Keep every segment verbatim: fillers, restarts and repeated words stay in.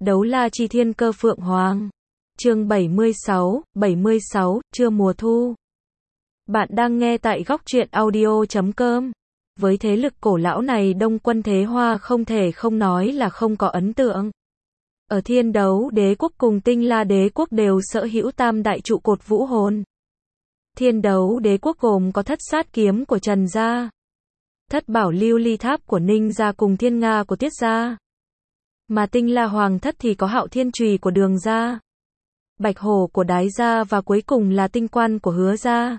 Đấu la chi thiên cơ phượng hoàng. Chương bảy mươi sáu, bảy mươi sáu, trưa mùa thu. Bạn đang nghe tại góc truyện audio chấm com. Với thế lực cổ lão này, Đông Quân Thế Hoa không thể không nói là không có ấn tượng. Ở Thiên Đấu Đế quốc cùng Tinh La Đế quốc đều sở hữu tam đại trụ cột vũ hồn. Thiên Đấu Đế quốc gồm có Thất Sát kiếm của Trần gia, Thất Bảo Lưu Ly Tháp của Ninh gia cùng Thiên Nga của Tiết gia. Mà Tinh La Hoàng thất thì có Hạo Thiên Chùy của Đường gia, Bạch Hổ của Đái gia và cuối cùng là Tinh Quan của Hứa gia.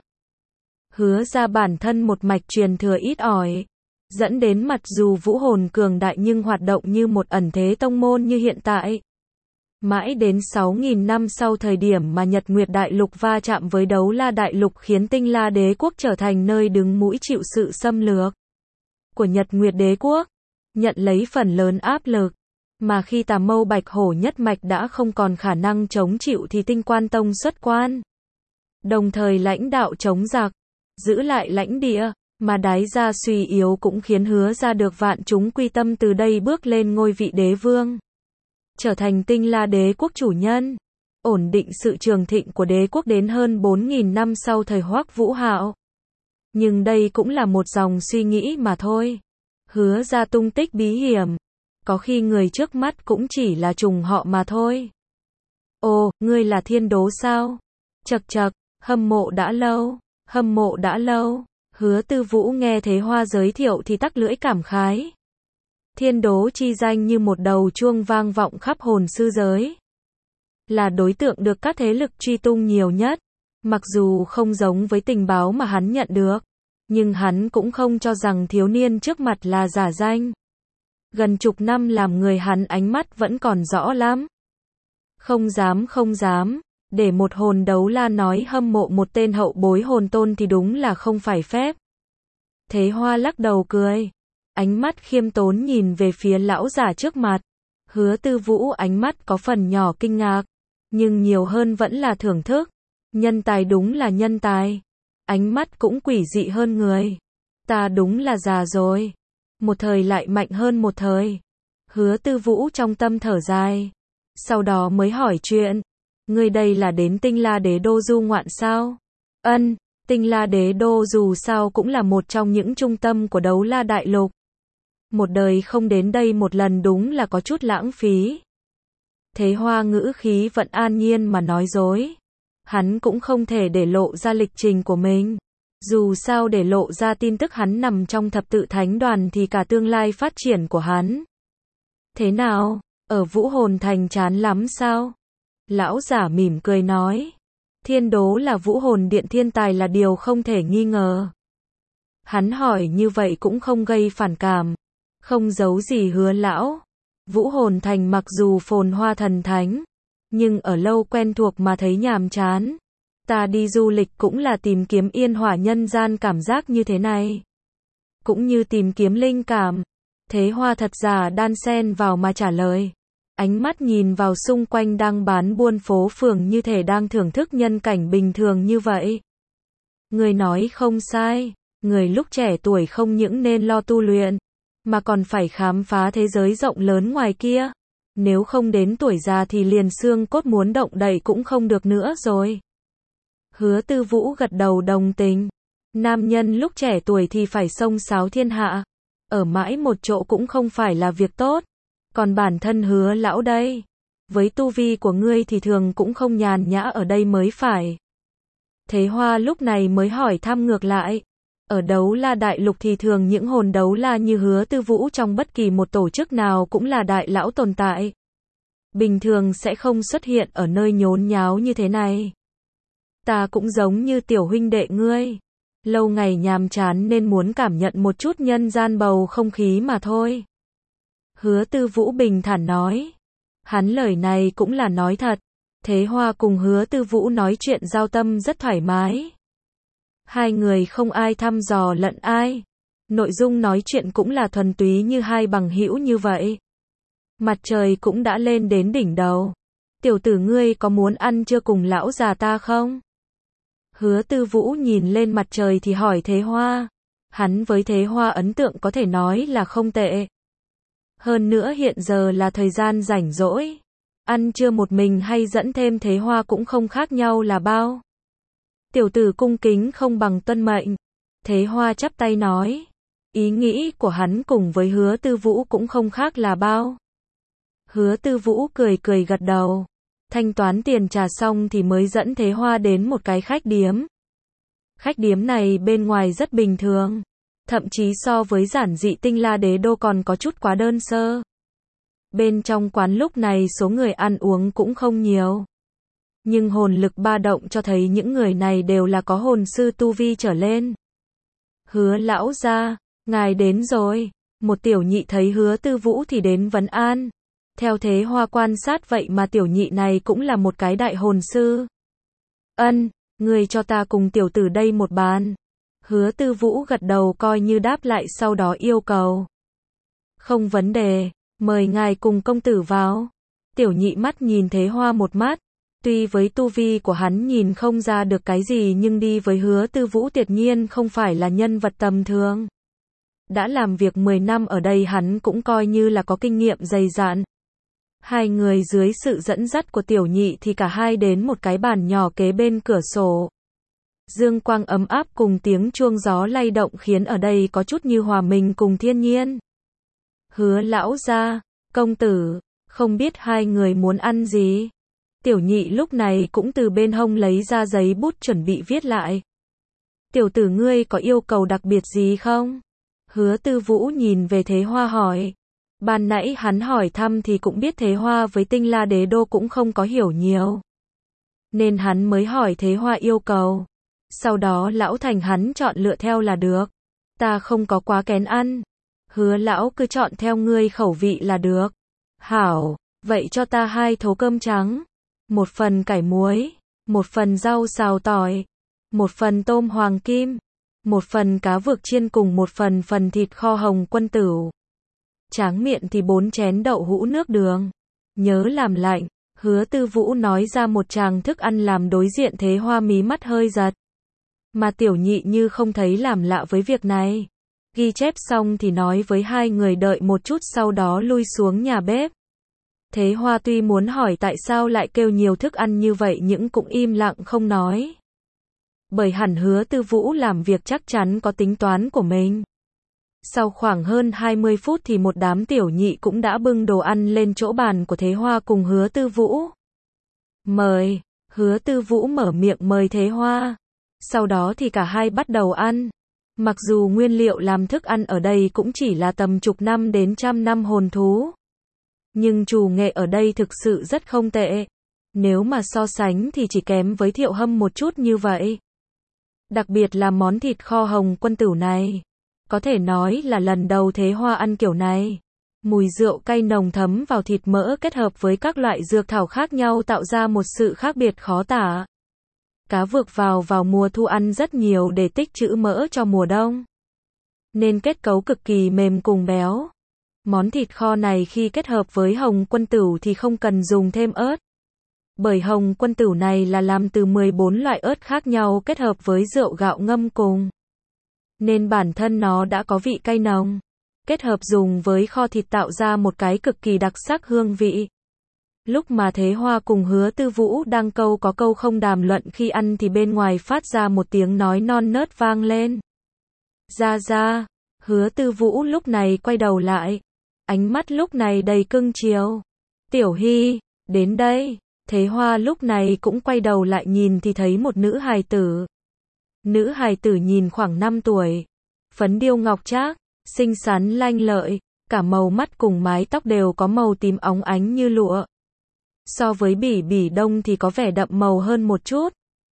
Hứa gia bản thân một mạch truyền thừa ít ỏi, dẫn đến mặc dù vũ hồn cường đại nhưng hoạt động như một ẩn thế tông môn như hiện tại. Mãi đến sáu nghìn năm sau thời điểm mà Nhật Nguyệt Đại Lục va chạm với Đấu La Đại Lục khiến Tinh La Đế quốc trở thành nơi đứng mũi chịu sự xâm lược của Nhật Nguyệt Đế quốc, nhận lấy phần lớn áp lực. Mà khi Tà Mâu Bạch Hổ nhất mạch đã không còn khả năng chống chịu thì Tinh Quan Tông xuất quan, đồng thời lãnh đạo chống giặc, giữ lại lãnh địa, mà Đái gia suy yếu cũng khiến Hứa gia được vạn chúng quy tâm, từ đây bước lên ngôi vị đế vương, trở thành Tinh La Đế quốc chủ nhân, ổn định sự trường thịnh của đế quốc đến hơn bốn nghìn năm sau thời Hoắc Vũ Hạo. Nhưng đây cũng là một dòng suy nghĩ mà thôi. Hứa gia tung tích bí hiểm, có khi người trước mắt cũng chỉ là trùng họ mà thôi. Ồ, ngươi là Thiên Đố sao? Chậc chậc, hâm mộ đã lâu, hâm mộ đã lâu. Hứa Tư Vũ nghe Thế Hoa giới thiệu thì tắc lưỡi cảm khái. Thiên Đố chi danh như một đầu chuông vang vọng khắp hồn sư giới, là đối tượng được các thế lực truy tung nhiều nhất. Mặc dù không giống với tình báo mà hắn nhận được, nhưng hắn cũng không cho rằng thiếu niên trước mặt là giả danh. Gần chục năm làm người, hắn ánh mắt vẫn còn rõ lắm. Không dám không dám, để một hồn đấu la nói hâm mộ một tên hậu bối hồn tôn thì đúng là không phải phép. Thế Hoa lắc đầu cười, ánh mắt khiêm tốn nhìn về phía lão giả trước mặt. Hứa Tư Vũ ánh mắt có phần nhỏ kinh ngạc, nhưng nhiều hơn vẫn là thưởng thức. Nhân tài đúng là nhân tài, ánh mắt cũng quỷ dị hơn người. Ta đúng là già rồi, một thời lại mạnh hơn một thời. Hứa Tư Vũ trong tâm thở dài, sau đó mới hỏi chuyện. Ngươi đây là đến Tinh La Đế đô du ngoạn sao? Ân, Tinh La Đế đô dù sao cũng là một trong những trung tâm của Đấu La Đại Lục. Một đời không đến đây một lần đúng là có chút lãng phí. Thế Hoa ngữ khí vẫn an nhiên mà nói dối. Hắn cũng không thể để lộ ra lịch trình của mình. Dù sao để lộ ra tin tức hắn nằm trong thập tự thánh đoàn thì cả tương lai phát triển của hắn. Thế nào, ở Vũ Hồn Thành chán lắm sao? Lão giả mỉm cười nói. Thiên Đố là Vũ Hồn Điện thiên tài là điều không thể nghi ngờ. Hắn hỏi như vậy cũng không gây phản cảm, không giấu gì Hứa lão. Vũ Hồn Thành mặc dù phồn hoa thần thánh, nhưng ở lâu quen thuộc mà thấy nhàm chán. Ta đi du lịch cũng là tìm kiếm yên hòa nhân gian cảm giác như thế này, cũng như tìm kiếm linh cảm. Thế Hoa thật giả đan xen vào mà trả lời, ánh mắt nhìn vào xung quanh đang bán buôn phố phường như thể đang thưởng thức nhân cảnh bình thường như vậy. Người nói không sai, người lúc trẻ tuổi không những nên lo tu luyện, mà còn phải khám phá thế giới rộng lớn ngoài kia. Nếu không đến tuổi già thì liền xương cốt muốn động đậy cũng không được nữa rồi. Hứa Tư Vũ gật đầu đồng tình. Nam nhân lúc trẻ tuổi thì phải xông xáo thiên hạ, ở mãi một chỗ cũng không phải là việc tốt. Còn bản thân Hứa lão đây, với tu vi của ngươi thì thường cũng không nhàn nhã ở đây mới phải. Thế Hoa lúc này mới hỏi thăm ngược lại. Ở Đấu La Đại Lục thì thường những hồn đấu la như Hứa Tư Vũ trong bất kỳ một tổ chức nào cũng là đại lão tồn tại, bình thường sẽ không xuất hiện ở nơi nhốn nháo như thế này. Ta cũng giống như tiểu huynh đệ ngươi, lâu ngày nhàm chán nên muốn cảm nhận một chút nhân gian bầu không khí mà thôi. Hứa Tư Vũ bình thản nói. Hắn lời này cũng là nói thật. Thế Hoa cùng Hứa Tư Vũ nói chuyện giao tâm rất thoải mái. Hai người không ai thăm dò lẫn ai. Nội dung nói chuyện cũng là thuần túy như hai bằng hữu như vậy. Mặt trời cũng đã lên đến đỉnh đầu. Tiểu tử ngươi có muốn ăn trưa cùng lão già ta không? Hứa Tư Vũ nhìn lên mặt trời thì hỏi Thế Hoa. Hắn với Thế Hoa ấn tượng có thể nói là không tệ. Hơn nữa hiện giờ là thời gian rảnh rỗi, ăn trưa một mình hay dẫn thêm Thế Hoa cũng không khác nhau là bao. Tiểu tử cung kính không bằng tuân mệnh. Thế Hoa chắp tay nói. Ý nghĩ của hắn cùng với Hứa Tư Vũ cũng không khác là bao. Hứa Tư Vũ cười cười gật đầu. Thanh toán tiền trà xong thì mới dẫn Thế Hoa đến một cái khách điếm. Khách điếm này bên ngoài rất bình thường. Thậm chí so với giản dị Tinh La Đế Đô còn có chút quá đơn sơ. Bên trong quán lúc này số người ăn uống cũng không nhiều. Nhưng hồn lực ba động cho thấy những người này đều là có hồn sư tu vi trở lên. Hứa lão gia, ngài đến rồi. Một tiểu nhị thấy Hứa Tư Vũ thì đến vấn an. Theo Thế Hoa quan sát vậy mà tiểu nhị này cũng là một cái đại hồn sư. Ân, người cho ta cùng tiểu tử đây một bàn. Hứa Tư Vũ gật đầu coi như đáp lại sau đó yêu cầu. Không vấn đề, mời ngài cùng công tử vào. Tiểu nhị mắt nhìn Thế Hoa một mắt. Tuy với tu vi của hắn nhìn không ra được cái gì nhưng đi với Hứa Tư Vũ tuyệt nhiên không phải là nhân vật tầm thường. Đã làm việc mười năm ở đây hắn cũng coi như là có kinh nghiệm dày dạn. Hai người dưới sự dẫn dắt của tiểu nhị thì cả hai đến một cái bàn nhỏ kế bên cửa sổ. Dương quang ấm áp cùng tiếng chuông gió lay động khiến ở đây có chút như hòa mình cùng thiên nhiên. Hứa lão gia, công tử, không biết hai người muốn ăn gì? Tiểu nhị lúc này cũng từ bên hông lấy ra giấy bút chuẩn bị viết lại. Tiểu tử ngươi có yêu cầu đặc biệt gì không? Hứa Tư Vũ nhìn về Thế Hoa hỏi. Ban nãy hắn hỏi thăm thì cũng biết Thế Hoa với Tinh La Đế Đô cũng không có hiểu nhiều. Nên hắn mới hỏi Thế Hoa yêu cầu. Sau đó lão thành hắn chọn lựa theo là được. Ta không có quá kén ăn. Hứa lão cứ chọn theo ngươi khẩu vị là được. Hảo, vậy cho ta hai thố cơm trắng. Một phần cải muối. Một phần rau xào tỏi. Một phần tôm hoàng kim. Một phần cá vược chiên cùng một phần phần thịt kho Hồng Quân Tửu. Tráng miệng thì bốn chén đậu hũ nước đường. Nhớ làm lạnh. Hứa Tư Vũ nói ra một tràng thức ăn làm đối diện Thế Hoa mí mắt hơi giật. Mà tiểu nhị như không thấy làm lạ với việc này. Ghi chép xong thì nói với hai người đợi một chút sau đó lui xuống nhà bếp. Thế Hoa tuy muốn hỏi tại sao lại kêu nhiều thức ăn như vậy nhưng cũng im lặng không nói. Bởi hẳn Hứa Tư Vũ làm việc chắc chắn có tính toán của mình. Sau khoảng hơn hai mươi phút thì một đám tiểu nhị cũng đã bưng đồ ăn lên chỗ bàn của Thế Hoa cùng Hứa Tư Vũ. Mời, Hứa Tư Vũ mở miệng mời Thế Hoa. Sau đó thì cả hai bắt đầu ăn. Mặc dù nguyên liệu làm thức ăn ở đây cũng chỉ là tầm chục năm đến trăm năm hồn thú. Nhưng chủ nghệ ở đây thực sự rất không tệ. Nếu mà so sánh thì chỉ kém với Thiệu Hâm một chút như vậy. Đặc biệt là món thịt kho Hồng Quân Tửu này. Có thể nói là lần đầu Thế Hoa ăn kiểu này. Mùi rượu cay nồng thấm vào thịt mỡ kết hợp với các loại dược thảo khác nhau tạo ra một sự khác biệt khó tả. Cá vược vào vào mùa thu ăn rất nhiều để tích trữ mỡ cho mùa đông. Nên kết cấu cực kỳ mềm cùng béo. Món thịt kho này khi kết hợp với Hồng Quân Tửu thì không cần dùng thêm ớt. Bởi Hồng Quân Tửu này là làm từ mười bốn loại ớt khác nhau kết hợp với rượu gạo ngâm cùng. Nên bản thân nó đã có vị cay nồng. Kết hợp dùng với kho thịt tạo ra một cái cực kỳ đặc sắc hương vị. Lúc mà Thế Hoa cùng Hứa Tư Vũ đang câu có câu không đàm luận khi ăn thì bên ngoài phát ra một tiếng nói non nớt vang lên. Ra ra, Hứa Tư Vũ lúc này quay đầu lại. Ánh mắt lúc này đầy cưng chiều. Tiểu Hy, đến đây. Thế Hoa lúc này cũng quay đầu lại nhìn thì thấy một nữ hài tử. Nữ hài tử nhìn khoảng năm tuổi. Phấn điêu ngọc trác, xinh xắn lanh lợi. Cả màu mắt cùng mái tóc đều có màu tím óng ánh như lụa. So với Bỉ Bỉ Đông thì có vẻ đậm màu hơn một chút.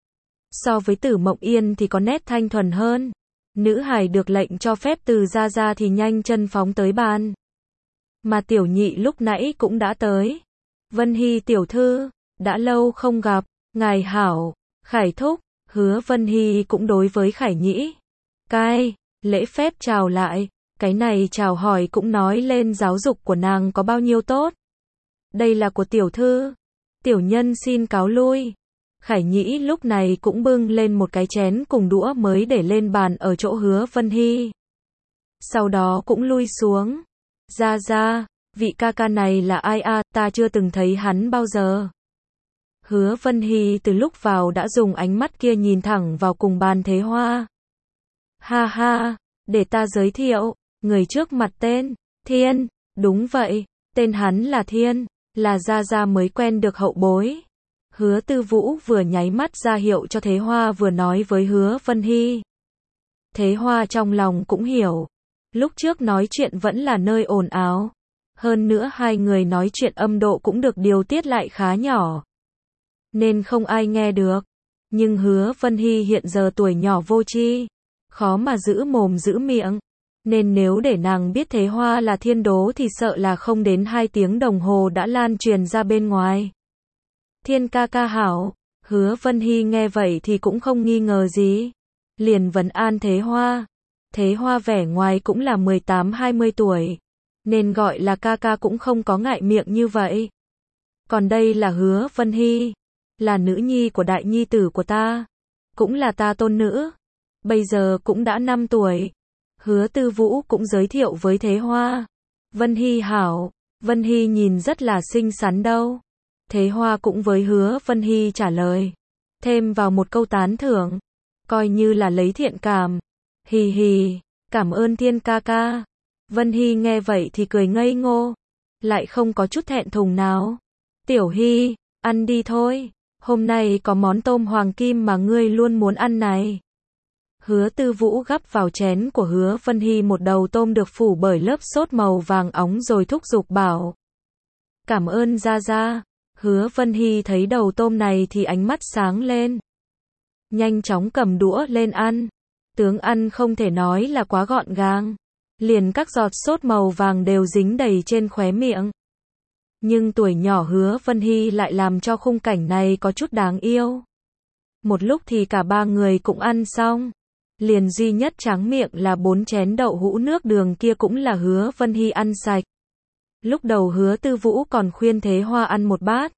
So với Tử Mộng Yên thì có nét thanh thuần hơn. Nữ hài được lệnh cho phép từ ra ra thì nhanh chân phóng tới bàn. Mà tiểu nhị lúc nãy cũng đã tới. Vân Hy tiểu thư, đã lâu không gặp, ngài hảo, Khải thúc, Hứa Vân Hy cũng đối với Khải Nhĩ. Cai, lễ phép chào lại, cái này chào hỏi cũng nói lên giáo dục của nàng có bao nhiêu tốt. Đây là của tiểu thư, tiểu nhân xin cáo lui. Khải Nhĩ lúc này cũng bưng lên một cái chén cùng đũa mới để lên bàn ở chỗ Hứa Vân Hy. Sau đó cũng lui xuống. Ra ra, vị ca ca này là ai a, ta chưa từng thấy hắn bao giờ. Hứa Vân Hy từ lúc vào đã dùng ánh mắt kia nhìn thẳng vào cùng bàn Thế Hoa. Ha ha, để ta giới thiệu, người trước mặt tên, Thiên, đúng vậy, tên hắn là Thiên, là Gia Gia mới quen được hậu bối. Hứa Tư Vũ vừa nháy mắt ra hiệu cho Thế Hoa vừa nói với Hứa Vân Hy. Thế Hoa trong lòng cũng hiểu, lúc trước nói chuyện vẫn là nơi ồn ào. Hơn nữa hai người nói chuyện âm độ cũng được điều tiết lại khá nhỏ, nên không ai nghe được. Nhưng Hứa Vân Hy hiện giờ tuổi nhỏ vô tri, khó mà giữ mồm giữ miệng, nên nếu để nàng biết Thế Hoa là thiên đố thì sợ là không đến hai tiếng đồng hồ đã lan truyền ra bên ngoài. Thiên ca ca hảo, Hứa Vân Hy nghe vậy thì cũng không nghi ngờ gì, liền vấn an Thế Hoa. Thế Hoa vẻ ngoài cũng là mười tám hai mươi tuổi, nên gọi là ca ca cũng không có ngại miệng như vậy. Còn đây là Hứa Vân Hy, là nữ nhi của đại nhi tử của ta, cũng là ta tôn nữ, bây giờ cũng đã năm tuổi. Hứa Tư Vũ cũng giới thiệu với Thế Hoa. Vân Hy hảo, Vân Hy nhìn rất là xinh xắn đâu. Thế Hoa cũng với Hứa Vân Hy trả lời, thêm vào một câu tán thưởng, coi như là lấy thiện cảm. Hì hì, cảm ơn Thiên ca ca. Vân Hy nghe vậy thì cười ngây ngô, lại không có chút thẹn thùng nào. Tiểu Hy, ăn đi thôi, hôm nay có món tôm hoàng kim mà ngươi luôn muốn ăn này. Hứa Tư Vũ gắp vào chén của Hứa Vân Hy một đầu tôm được phủ bởi lớp sốt màu vàng óng rồi thúc giục bảo. Cảm ơn Gia Gia. Hứa Vân Hy thấy đầu tôm này thì ánh mắt sáng lên, nhanh chóng cầm đũa lên ăn. Tướng ăn không thể nói là quá gọn gàng, liền các giọt sốt màu vàng đều dính đầy trên khóe miệng. Nhưng tuổi nhỏ Hứa Vân Hy lại làm cho khung cảnh này có chút đáng yêu. Một lúc thì cả ba người cũng ăn xong, liền duy nhất tráng miệng là bốn chén đậu hũ nước đường kia cũng là Hứa Vân Hy ăn sạch. Lúc đầu Hứa Tư Vũ còn khuyên Thế Hoa ăn một bát,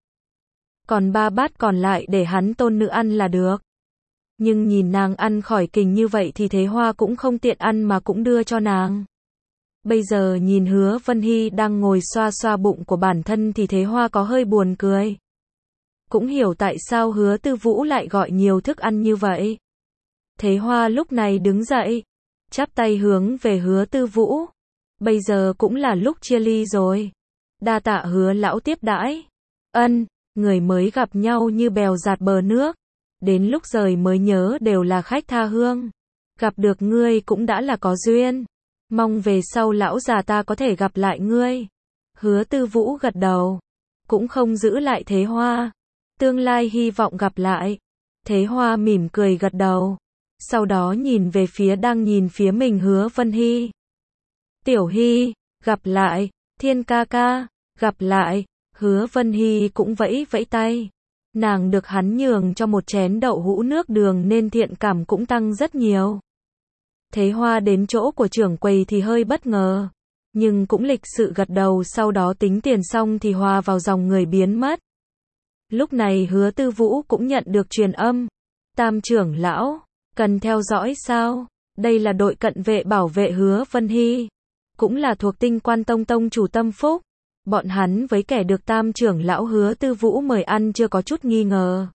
còn ba bát còn lại để hắn tôn nữ ăn là được. Nhưng nhìn nàng ăn khỏi kình như vậy thì Thế Hoa cũng không tiện ăn mà cũng đưa cho nàng. Bây giờ nhìn Hứa Vân Hy đang ngồi xoa xoa bụng của bản thân thì Thế Hoa có hơi buồn cười. Cũng hiểu tại sao Hứa Tư Vũ lại gọi nhiều thức ăn như vậy. Thế Hoa lúc này đứng dậy, chắp tay hướng về Hứa Tư Vũ. Bây giờ cũng là lúc chia ly rồi. Đa tạ Hứa lão tiếp đãi. Ân, người mới gặp nhau như bèo dạt bờ nước. Đến lúc rời mới nhớ đều là khách tha hương. Gặp được ngươi cũng đã là có duyên. Mong về sau lão già ta có thể gặp lại ngươi. Hứa Tư Vũ gật đầu, cũng không giữ lại Thế Hoa. Tương lai hy vọng gặp lại. Thế Hoa mỉm cười gật đầu, sau đó nhìn về phía đang nhìn phía mình Hứa Vân Hy. Tiểu Hy, gặp lại. Thiên ca ca, gặp lại. Hứa Vân Hy cũng vẫy vẫy tay. Nàng được hắn nhường cho một chén đậu hũ nước đường nên thiện cảm cũng tăng rất nhiều. Thế Hoa đến chỗ của trưởng quầy thì hơi bất ngờ, nhưng cũng lịch sự gật đầu, sau đó tính tiền xong thì hòa vào dòng người biến mất. Lúc này Hứa Tư Vũ cũng nhận được truyền âm. Tam trưởng lão, cần theo dõi sao? Đây là đội cận vệ bảo vệ Hứa Vân Hy, cũng là thuộc Tinh Quan Tông tông chủ Tâm Phúc. Bọn hắn với kẻ được tam trưởng lão Hứa Tư Vũ mời ăn chưa có chút nghi ngờ,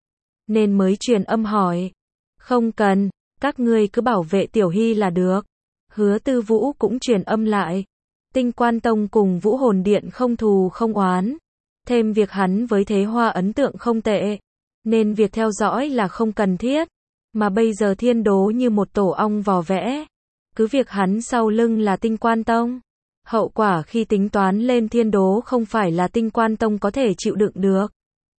nên mới truyền âm hỏi. Không cần, các ngươi cứ bảo vệ Tiểu Hy là được. Hứa Tư Vũ cũng truyền âm lại. Tinh Quan Tông cùng Vũ Hồn Điện không thù không oán. Thêm việc hắn với Thế Hoa ấn tượng không tệ, nên việc theo dõi là không cần thiết. Mà bây giờ thiên đố như một tổ ong vò vẽ. Cứ việc hắn sau lưng là Tinh Quan Tông, hậu quả khi tính toán lên thiên đố không phải là Tinh Quan Tông có thể chịu đựng được.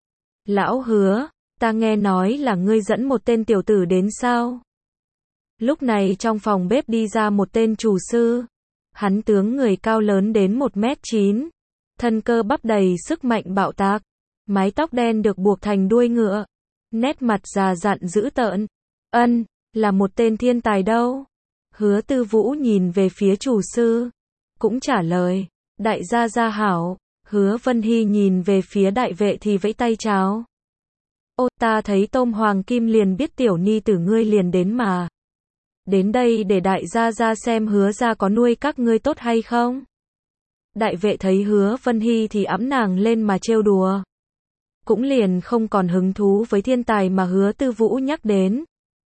Lão Hứa, ta nghe nói là ngươi dẫn một tên tiểu tử đến sao? Lúc này trong phòng bếp đi ra một tên chủ sư. Hắn tướng người cao lớn đến một mét chín, thân cơ bắp đầy sức mạnh bạo tạc, mái tóc đen được buộc thành đuôi ngựa, nét mặt già dặn dữ tợn. Ân, là một tên thiên tài đâu? Hứa Tư Vũ nhìn về phía chủ sư, cũng trả lời, đại gia gia hảo. Hứa Vân Hy nhìn về phía đại vệ thì vẫy tay chào. Ô, ta thấy tôm hoàng kim liền biết tiểu ni tử ngươi liền đến mà. Đến đây để đại gia gia xem Hứa gia có nuôi các ngươi tốt hay không. Đại vệ thấy Hứa Vân Hy thì ẵm nàng lên mà trêu đùa. Cũng liền không còn hứng thú với thiên tài mà Hứa Tư Vũ nhắc đến.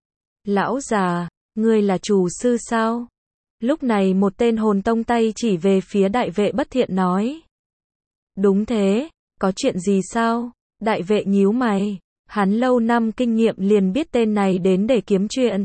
Lão già, ngươi là chủ sư sao? Lúc này một tên hồn tông tay chỉ về phía đại vệ bất thiện nói. Đúng thế, có chuyện gì sao? Đại vệ nhíu mày, hắn lâu năm kinh nghiệm liền biết tên này đến để kiếm chuyện.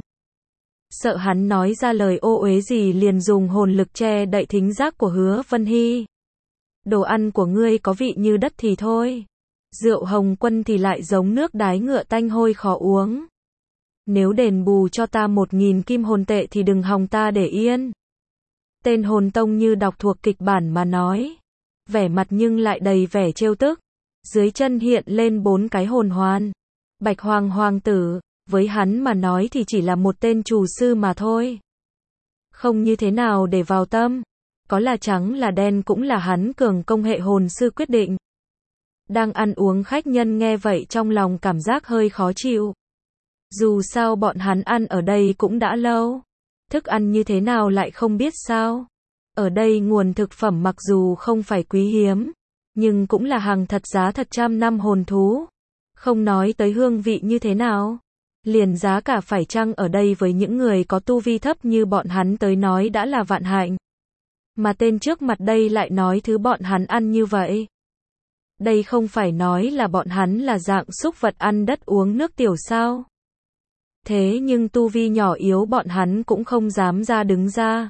Sợ hắn nói ra lời ô uế gì liền dùng hồn lực che đậy thính giác của Hứa Vân Hy. Đồ ăn của ngươi có vị như đất thì thôi. Rượu Hồng Quân thì lại giống nước đái ngựa tanh hôi khó uống. Nếu đền bù cho ta một nghìn kim hồn tệ thì đừng hòng ta để yên. Tên hồn tông như đọc thuộc kịch bản mà nói. Vẻ mặt nhưng lại đầy vẻ trêu tức. Dưới chân hiện lên bốn cái hồn hoàn. Bạch Hoàng Hoàng tử, với hắn mà nói thì chỉ là một tên chủ sư mà thôi. Không như thế nào để vào tâm. Có là trắng là đen cũng là hắn cường công hệ hồn sư quyết định. Đang ăn uống khách nhân nghe vậy trong lòng cảm giác hơi khó chịu. Dù sao bọn hắn ăn ở đây cũng đã lâu. Thức ăn như thế nào lại không biết sao. Ở đây nguồn thực phẩm mặc dù không phải quý hiếm, nhưng cũng là hàng thật giá thật trăm năm hồn thú. Không nói tới hương vị như thế nào. Liền giá cả phải chăng ở đây với những người có tu vi thấp như bọn hắn tới nói đã là vạn hạnh. Mà tên trước mặt đây lại nói thứ bọn hắn ăn như vậy. Đây không phải nói là bọn hắn là dạng súc vật ăn đất uống nước tiểu sao. Thế nhưng tu vi nhỏ yếu bọn hắn cũng không dám ra đứng ra.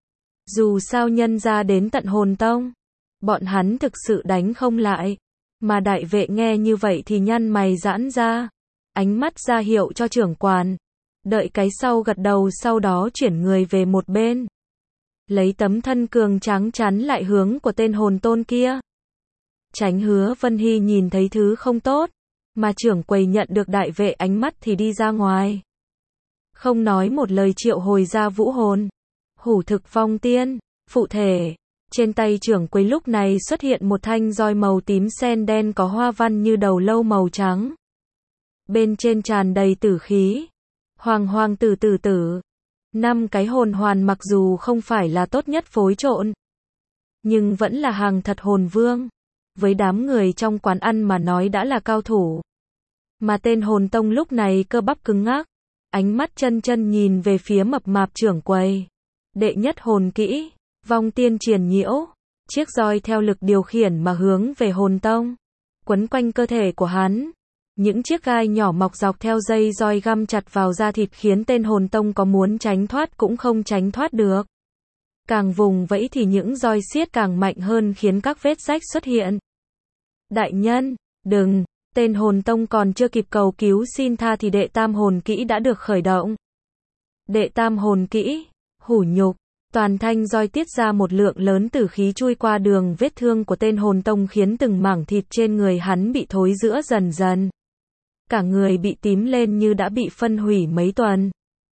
Dù sao nhân ra đến tận hồn tông, bọn hắn thực sự đánh không lại. Mà đại vệ nghe như vậy thì nhăn mày giãn ra, ánh mắt ra hiệu cho trưởng quản. Đợi cái sau gật đầu sau đó chuyển người về một bên. Lấy tấm thân cường tráng chắn lại hướng của tên hồn tôn kia. Tránh Hứa Vân Hy nhìn thấy thứ không tốt, mà trưởng quầy nhận được đại vệ ánh mắt thì đi ra ngoài. Không nói một lời triệu hồi ra vũ hồn. Hủ thực phong tiên, phụ thể. Trên tay trưởng quầy lúc này xuất hiện một thanh roi màu tím sen đen có hoa văn như đầu lâu màu trắng. Bên trên tràn đầy tử khí. Hoàng hoàng tử tử tử. Năm cái hồn hoàn mặc dù không phải là tốt nhất phối trộn, nhưng vẫn là hàng thật hồn vương. Với đám người trong quán ăn mà nói đã là cao thủ. Mà tên hồn tông lúc này cơ bắp cứng ngắc. Ánh mắt chân chân nhìn về phía mập mạp trưởng quầy. Đệ nhất hồn kỹ, vong tiên triền nhiễu. Chiếc roi theo lực điều khiển mà hướng về hồn tông. Quấn quanh cơ thể của hắn. Những chiếc gai nhỏ mọc dọc theo dây roi găm chặt vào da thịt khiến tên hồn tông có muốn tránh thoát cũng không tránh thoát được. Càng vùng vẫy thì những roi xiết càng mạnh hơn khiến các vết rách xuất hiện. Đại nhân, đừng, tên hồn tông còn chưa kịp cầu cứu xin tha thì đệ tam hồn kỹ đã được khởi động. Đệ tam hồn kỹ, hủ nhục, toàn thanh roi tiết ra một lượng lớn tử khí chui qua đường vết thương của tên hồn tông khiến từng mảng thịt trên người hắn bị thối rữa dần dần. Cả người bị tím lên như đã bị phân hủy mấy tuần.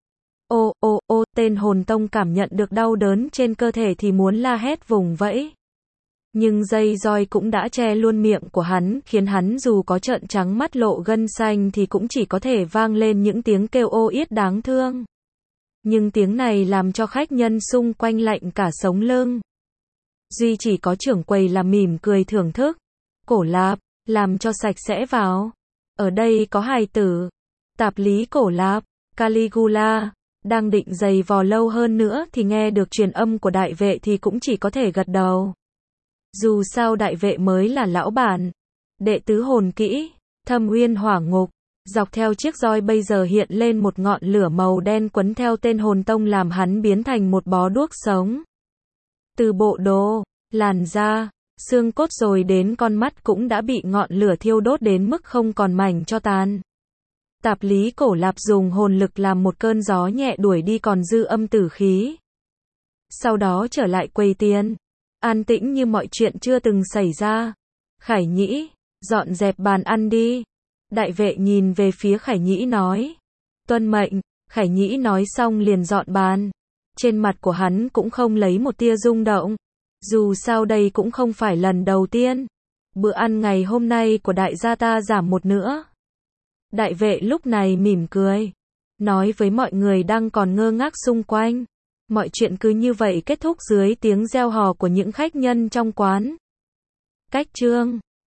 Ô ô ô, tên hồn tông cảm nhận được đau đớn trên cơ thể thì muốn la hét vùng vẫy. Nhưng dây roi cũng đã che luôn miệng của hắn, khiến hắn dù có trợn trắng mắt lộ gân xanh thì cũng chỉ có thể vang lên những tiếng kêu ô yết đáng thương. Nhưng tiếng này làm cho khách nhân xung quanh lạnh cả sống lưng. Duy chỉ có trưởng quầy là mỉm cười thưởng thức. Cổ Lạp, làm cho sạch sẽ vào. Ở đây có hài tử. Tạp lý Cổ Lạp, Caligula, đang định giày vò lâu hơn nữa thì nghe được truyền âm của đại vệ thì cũng chỉ có thể gật đầu. Dù sao đại vệ mới là lão bản. Đệ tứ hồn kỹ, Thâm Uyên Hỏa Ngục. Dọc theo chiếc roi bây giờ hiện lên một ngọn lửa màu đen quấn theo tên hồn tông làm hắn biến thành một bó đuốc sống. Từ bộ đồ, làn da, xương cốt rồi đến con mắt cũng đã bị ngọn lửa thiêu đốt đến mức không còn mảnh cho tàn. Tạp lý Cổ Lạp dùng hồn lực làm một cơn gió nhẹ đuổi đi còn dư âm tử khí. Sau đó trở lại quầy tiền. An tĩnh như mọi chuyện chưa từng xảy ra. Khải Nhĩ, dọn dẹp bàn ăn đi. Đại vệ nhìn về phía Khải Nhĩ nói. Tuân mệnh, Khải Nhĩ nói xong liền dọn bàn. Trên mặt của hắn cũng không lấy một tia rung động. Dù sao đây cũng không phải lần đầu tiên. Bữa ăn ngày hôm nay của đại gia ta giảm một nữa. Đại vệ lúc này mỉm cười. Nói với mọi người đang còn ngơ ngác xung quanh. Mọi chuyện cứ như vậy kết thúc dưới tiếng reo hò của những khách nhân trong quán. Cách chương